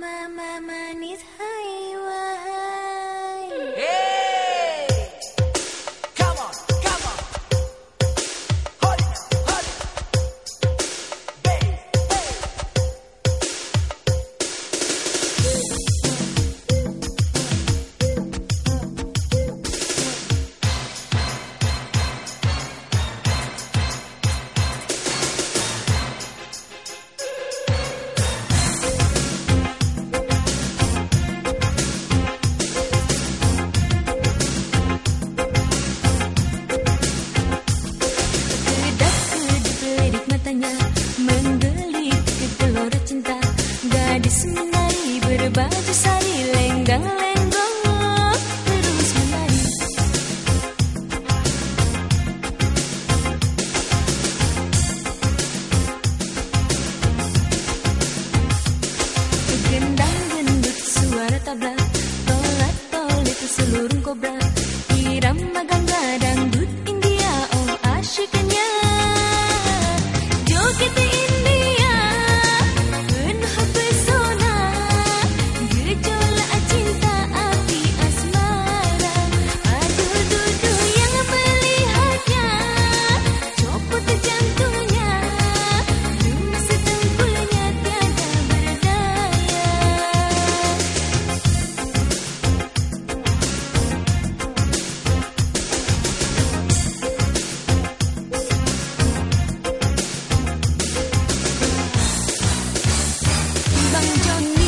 mama manis hai wahai. Hey, come on, hold it, baby, Menggelit ke gelora cinta, gadis menari berbaju sari lenggang-lenggong terus menari. Gendang gendut suara tabla, tolat tolit seluruh kobra, irama gangga dangdut India, oh asyiknya. Joget India penuh pesona, gejolak cinta api asmara. Aduh dudu yang melihatnya, copot jantungnya, gemes dengkulnya tiada berdaya. Bang Joni